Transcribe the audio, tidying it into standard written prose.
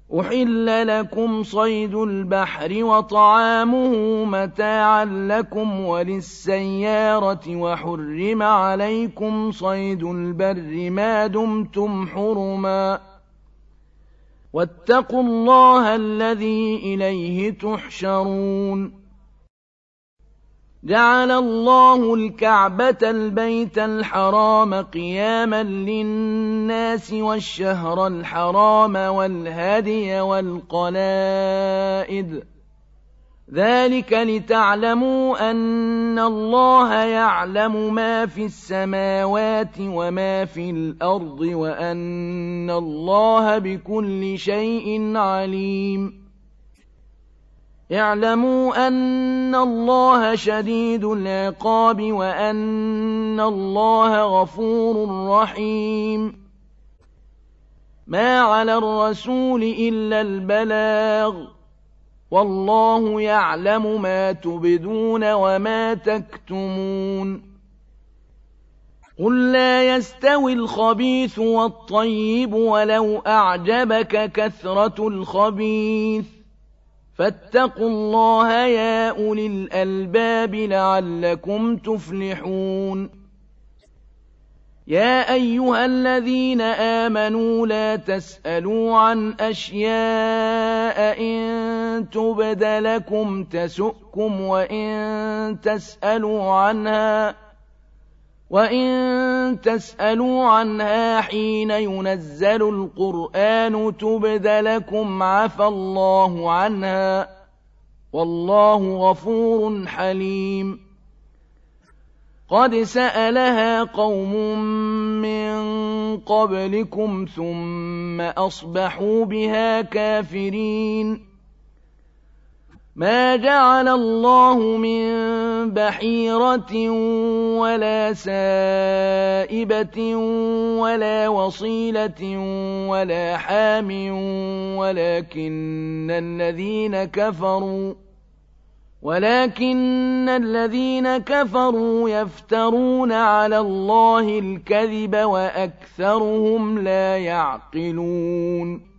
أحل لكم صيد البحر وطعامه متاعا لكم وللسيارة وحرم عليكم صيد البر ما دمتم حرما واتقوا الله الذي إليه تحشرون جعل الله الكعبة البيت الحرام قياما للناس والشهر الحرام والهدي والقلائد ذلك لتعلموا أن الله يعلم ما في السماوات وما في الأرض وأن الله بكل شيء عليم اعلموا أن الله شديد العقاب وأن الله غفور رحيم ما على الرسول إلا البلاغ والله يعلم ما تبدون وما تكتمون قل لا يستوي الخبيث والطيب ولو أعجبك كثرة الخبيث فاتقوا الله يا أولي الألباب لعلكم تفلحون يا أيها الذين آمنوا لا تسألوا عن أشياء إن تبد لكم تسؤكم وإن تسألوا عنها حين ينزل القرآن تبد لكم عفى الله عنها والله غفور حليم قد سألها قوم من قبلكم ثم أصبحوا بها كافرين ما جعل الله من بحيرة ولا سائبة ولا وصيلة ولا حام ولكن الذين كفروا يفترون على الله الكذب وأكثرهم لا يعقلون